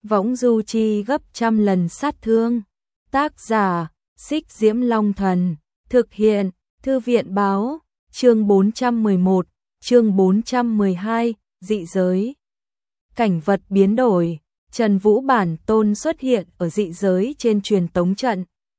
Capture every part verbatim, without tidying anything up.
võng du chi gấp trăm lần sát thương. Tác giả, Xích Diễm Long Thần, thực hiện, Thư viện Báo, chương bốn trăm mười một, chương bốn trăm mười hai, dị giới. Cảnh vật biến đổi, Trần Vũ bản tôn xuất hiện ở dị giới trên truyền tống trận.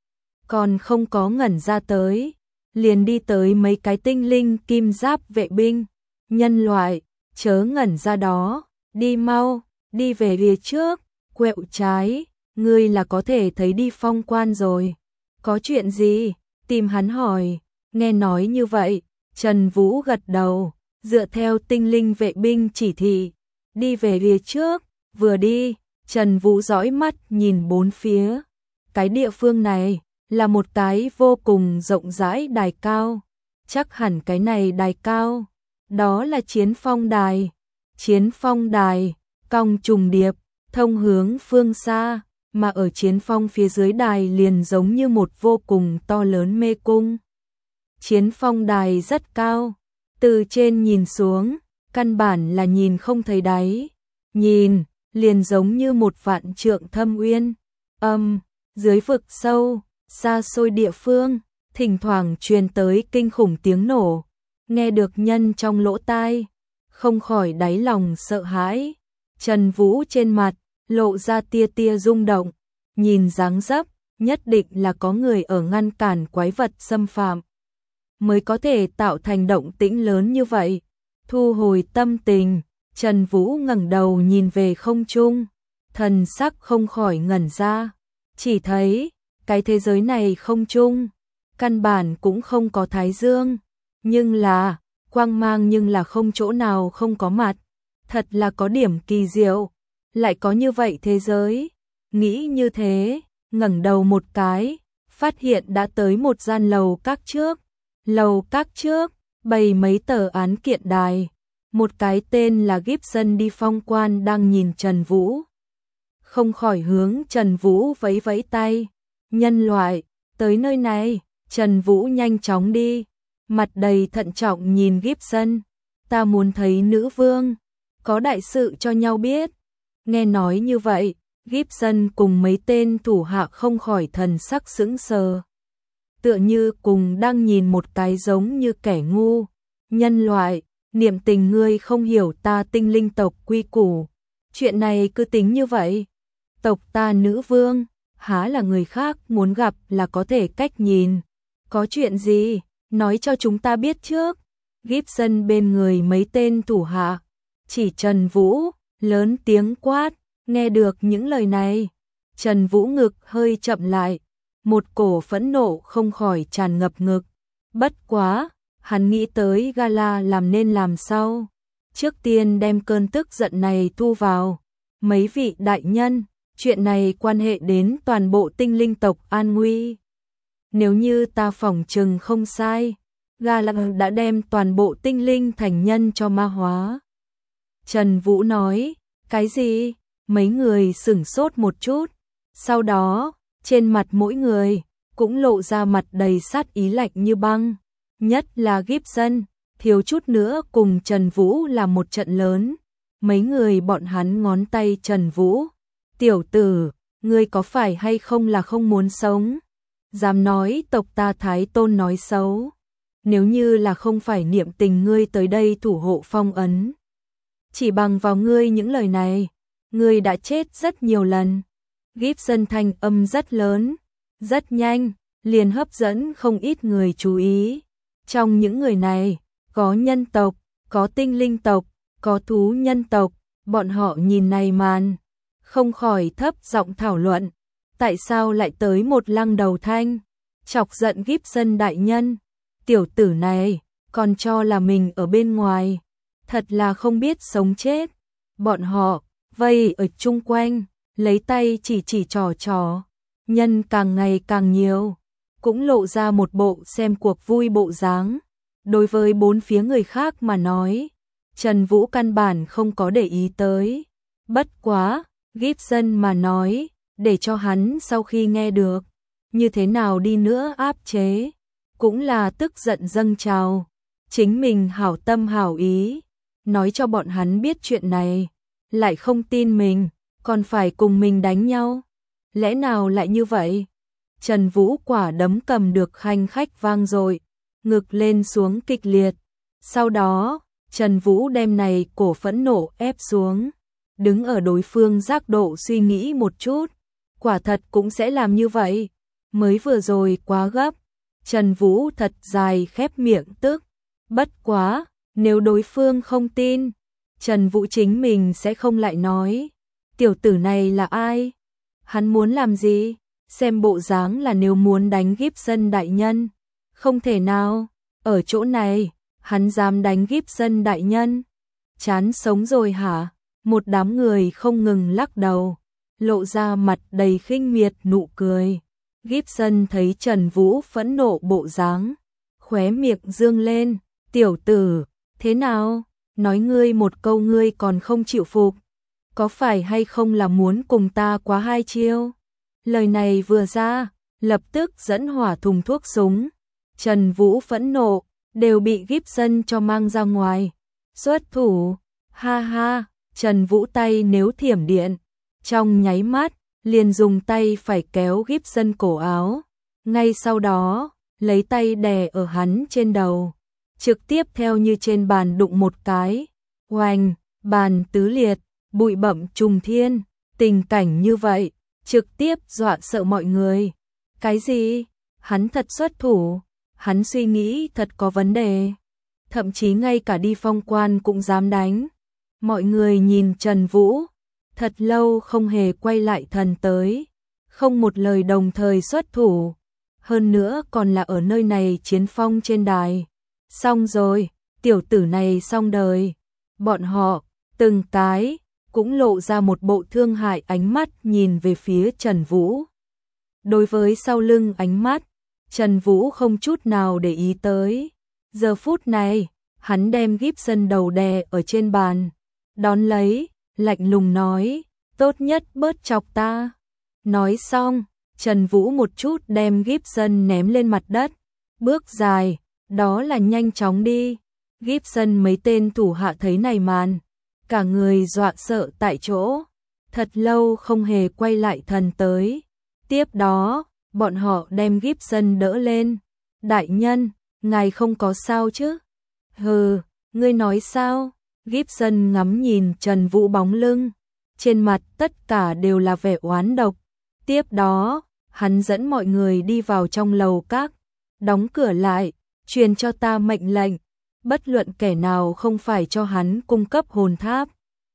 Còn không có ngẩn ra tới, liền đi tới mấy cái tinh linh kim giáp vệ binh. Nhân loại, chớ ngẩn ra đó, đi mau, đi về phía trước, quẹo trái, ngươi là có thể thấy đi phong quan rồi. Có chuyện gì? Tìm hắn hỏi, nghe nói như vậy, Trần Vũ gật đầu, dựa theo tinh linh vệ binh chỉ thị, đi về phía trước, vừa đi, Trần Vũ dõi mắt nhìn bốn phía. Cái địa phương này là một cái vô cùng rộng rãi đài cao, chắc hẳn cái này đài cao, đó là chiến phong đài. Chiến phong đài, cong trùng điệp, thông hướng phương xa, mà ở chiến phong phía dưới đài liền giống như một vô cùng to lớn mê cung. Chiến phong đài rất cao, từ trên nhìn xuống, căn bản là nhìn không thấy đáy, nhìn, liền giống như một vạn trượng thâm uyên. Âm, dưới vực sâu, xa xôi địa phương, thỉnh thoảng truyền tới kinh khủng tiếng nổ, nghe được nhân trong lỗ tai, không khỏi đáy lòng sợ hãi. Trần Vũ trên mặt lộ ra tia tia rung động, nhìn dáng dấp, nhất định là có người ở ngăn cản quái vật xâm phạm, mới có thể tạo thành động tĩnh lớn như vậy. Thu hồi tâm tình, Trần Vũ ngẩng đầu nhìn về không trung, thần sắc không khỏi ngẩn ra, chỉ thấy cái thế giới này không trung, căn bản cũng không có thái dương, nhưng là quang mang nhưng là không chỗ nào không có mặt, thật là có điểm kỳ diệu, lại có như vậy thế giới. Nghĩ như thế, ngẩng đầu một cái, phát hiện đã tới một gian lầu các trước. Lầu các trước, bày mấy tờ án kiện đài, một cái tên là Gibson đi phong quan đang nhìn Trần Vũ. Không khỏi hướng Trần Vũ vẫy vẫy tay, nhân loại, tới nơi này. Trần Vũ nhanh chóng đi, mặt đầy thận trọng nhìn Gibson, ta muốn thấy nữ vương, có đại sự cho nhau biết. Nghe nói như vậy, Gibson cùng mấy tên thủ hạ không khỏi thần sắc sững sờ, tựa như cùng đang nhìn một cái giống như kẻ ngu. Nhân loại, niệm tình ngươi không hiểu ta tinh linh tộc quy củ, chuyện này cứ tính như vậy. Tộc ta nữ vương, há là người khác muốn gặp là có thể cách nhìn. Có chuyện gì, nói cho chúng ta biết trước. Gibson bên người mấy tên thủ hạ, chỉ Trần Vũ, lớn tiếng quát. Nghe được những lời này, Trần Vũ ngực hơi chậm lại, một cổ phẫn nộ không khỏi tràn ngập ngực. Bất quá, hắn nghĩ tới gala làm nên làm sao. Trước tiên đem cơn tức giận này thu vào. Mấy vị đại nhân, chuyện này quan hệ đến toàn bộ tinh linh tộc an nguy. Nếu như ta phỏng chừng không sai, gala đã đem toàn bộ tinh linh thành nhân cho ma hóa. Trần Vũ nói, cái gì? Mấy người sửng sốt một chút, sau đó, trên mặt mỗi người cũng lộ ra mặt đầy sát ý lạnh như băng, nhất là Gibson, thiếu chút nữa cùng Trần Vũ là một trận lớn. Mấy người bọn hắn ngón tay Trần Vũ, tiểu tử, ngươi có phải hay không là không muốn sống? Dám nói tộc ta Thái Tôn nói xấu, nếu như là không phải niệm tình ngươi tới đây thủ hộ phong ấn, chỉ bằng vào ngươi những lời này, ngươi đã chết rất nhiều lần. Gibson thanh âm rất lớn, rất nhanh, liền hấp dẫn không ít người chú ý. Trong những người này, có nhân tộc, có tinh linh tộc, có thú nhân tộc, bọn họ nhìn này màn, không khỏi thấp giọng thảo luận, tại sao lại tới một lăng đầu thanh, chọc giận Gibson đại nhân. Tiểu tử này, còn cho là mình ở bên ngoài, thật là không biết sống chết. Bọn họ vây ở chung quanh, lấy tay chỉ chỉ trò trò, nhân càng ngày càng nhiều, cũng lộ ra một bộ xem cuộc vui bộ dáng. Đối với bốn phía người khác mà nói, Trần Vũ căn bản không có để ý tới. Bất quá, Gibson mà nói, để cho hắn sau khi nghe được, như thế nào đi nữa áp chế, cũng là tức giận dâng trào. Chính mình hảo tâm hảo ý, nói cho bọn hắn biết chuyện này, lại không tin mình, còn phải cùng mình đánh nhau. Lẽ nào lại như vậy? Trần Vũ quả đấm cầm được khanh khách vang dội, ngực lên xuống kịch liệt. Sau đó, Trần Vũ đem này cổ phẫn nộ ép xuống, đứng ở đối phương giác độ suy nghĩ một chút, quả thật cũng sẽ làm như vậy. Mới vừa rồi quá gấp, Trần Vũ thật dài khép miệng tức, bất quá, nếu đối phương không tin, Trần Vũ chính mình sẽ không lại nói, tiểu tử này là ai? Hắn muốn làm gì? Xem bộ dáng là nếu muốn đánh Gibson đại nhân. Không thể nào, ở chỗ này, hắn dám đánh Gibson đại nhân. Chán sống rồi hả? Một đám người không ngừng lắc đầu, lộ ra mặt đầy khinh miệt nụ cười. Gibson thấy Trần Vũ phẫn nộ bộ dáng, khóe miệng dương lên, tiểu tử, thế nào? Nói ngươi một câu ngươi còn không chịu phục. Có phải hay không là muốn cùng ta quá hai chiêu? Lời này vừa ra, lập tức dẫn hỏa thùng thuốc súng. Trần Vũ phẫn nộ, đều bị Gibson cho mang ra ngoài. Xuất thủ, ha ha, Trần Vũ tay nếu thiểm điện. Trong nháy mắt, liền dùng tay phải kéo Gibson cổ áo. Ngay sau đó, lấy tay đè ở hắn trên đầu. Trực tiếp theo như trên bàn đụng một cái. Oanh, bàn tứ liệt, bụi bặm trùng thiên. Tình cảnh như vậy, trực tiếp dọa sợ mọi người. Cái gì? Hắn thật xuất thủ. Hắn suy nghĩ thật có vấn đề. Thậm chí ngay cả đi phong quan cũng dám đánh. Mọi người nhìn Trần Vũ, thật lâu không hề quay lại thần tới. Không một lời đồng thời xuất thủ. Hơn nữa còn là ở nơi này chiến phong trên đài. Xong rồi, tiểu tử này xong đời. Bọn họ, từng cái, cũng lộ ra một bộ thương hại ánh mắt nhìn về phía Trần Vũ. Đối với sau lưng ánh mắt, Trần Vũ không chút nào để ý tới. Giờ phút này, hắn đem Gibson đầu đè ở trên bàn, đón lấy, lạnh lùng nói, tốt nhất bớt chọc ta. Nói xong, Trần Vũ một chút đem Gibson ném lên mặt đất, bước dài, đó là nhanh chóng đi. Gibson mấy tên thủ hạ thấy này màn, cả người dọa sợ tại chỗ, thật lâu không hề quay lại thần tới. Tiếp đó, bọn họ đem Gibson đỡ lên. Đại nhân, ngài không có sao chứ? Hừ, ngươi nói sao? Gibson ngắm nhìn Trần Vũ bóng lưng, trên mặt tất cả đều là vẻ oán độc. Tiếp đó, hắn dẫn mọi người đi vào trong lầu các, đóng cửa lại, truyền cho ta mệnh lệnh, bất luận kẻ nào không phải cho hắn cung cấp hồn tháp.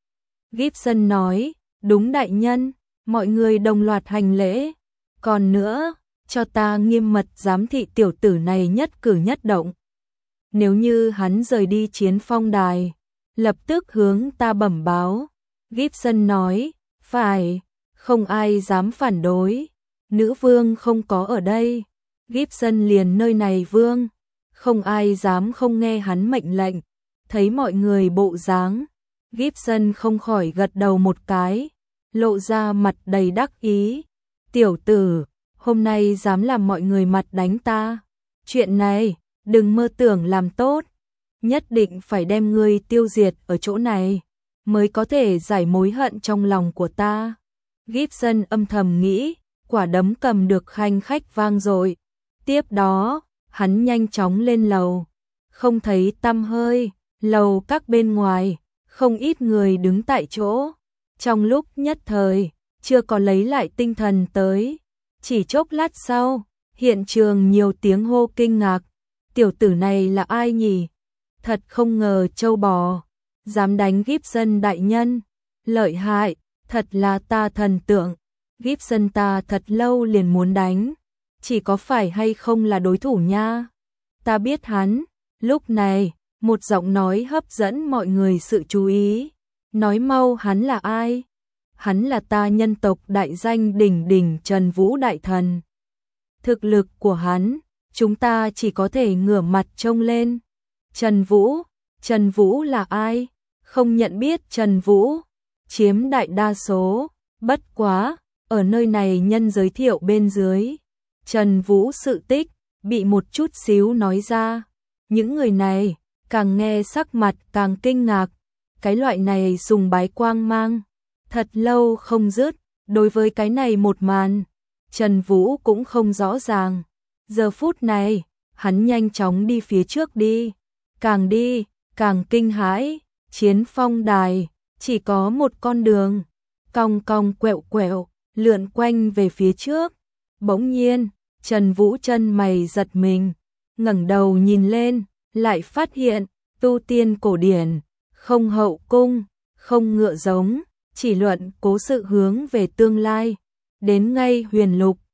Gibson nói, đúng đại nhân, mọi người đồng loạt hành lễ. Còn nữa, cho ta nghiêm mật giám thị tiểu tử này nhất cử nhất động. Nếu như hắn rời đi chiến phong đài, lập tức hướng ta bẩm báo. Gibson nói, phải, không ai dám phản đối. Nữ vương không có ở đây. Gibson liền nơi này vương, không ai dám không nghe hắn mệnh lệnh. Thấy mọi người bộ dáng, Gibson không khỏi gật đầu một cái, lộ ra mặt đầy đắc ý. Tiểu tử, hôm nay dám làm mọi người mặt đánh ta. Chuyện này, đừng mơ tưởng làm tốt. Nhất định phải đem ngươi tiêu diệt ở chỗ này, mới có thể giải mối hận trong lòng của ta. Gibson âm thầm nghĩ, quả đấm cầm được khanh khách vang dội. Tiếp đó, hắn nhanh chóng lên lầu. Không thấy tăm hơi, lầu các bên ngoài, không ít người đứng tại chỗ. Trong lúc nhất thời, chưa có lấy lại tinh thần tới. Chỉ chốc lát sau, hiện trường nhiều tiếng hô kinh ngạc. Tiểu tử này là ai nhỉ? Thật không ngờ châu bò, dám đánh Gibson đại nhân. Lợi hại, thật là ta thần tượng. Gibson ta thật lâu liền muốn đánh. Chỉ có phải hay không là đối thủ nha. Ta biết hắn. Lúc này, một giọng nói hấp dẫn mọi người sự chú ý. Nói mau hắn là ai? Hắn là ta nhân tộc đại danh đỉnh đỉnh Trần Vũ đại thần. Thực lực của hắn, chúng ta chỉ có thể ngửa mặt trông lên. Trần Vũ, Trần Vũ là ai? Không nhận biết Trần Vũ, chiếm đại đa số, bất quá, ở nơi này nhân giới thiệu bên dưới. Trần Vũ sự tích, bị một chút xíu nói ra. Những người này, càng nghe sắc mặt càng kinh ngạc. Cái loại này sùng bái quang mang, Thật lâu không dứt, đối với cái này một màn, Trần Vũ cũng không rõ ràng. Giờ phút này, hắn nhanh chóng đi phía trước đi, càng đi, càng kinh hãi, Chiến Phong đài, chỉ có một con đường, cong cong quẹo quẹo, lượn quanh về phía trước. Bỗng nhiên, Trần Vũ chân mày giật mình, ngẩng đầu nhìn lên, lại phát hiện, tu tiên cổ điển, không hậu cung, không ngựa giống, chỉ luận cố sự hướng về tương lai, đến ngay huyền lục,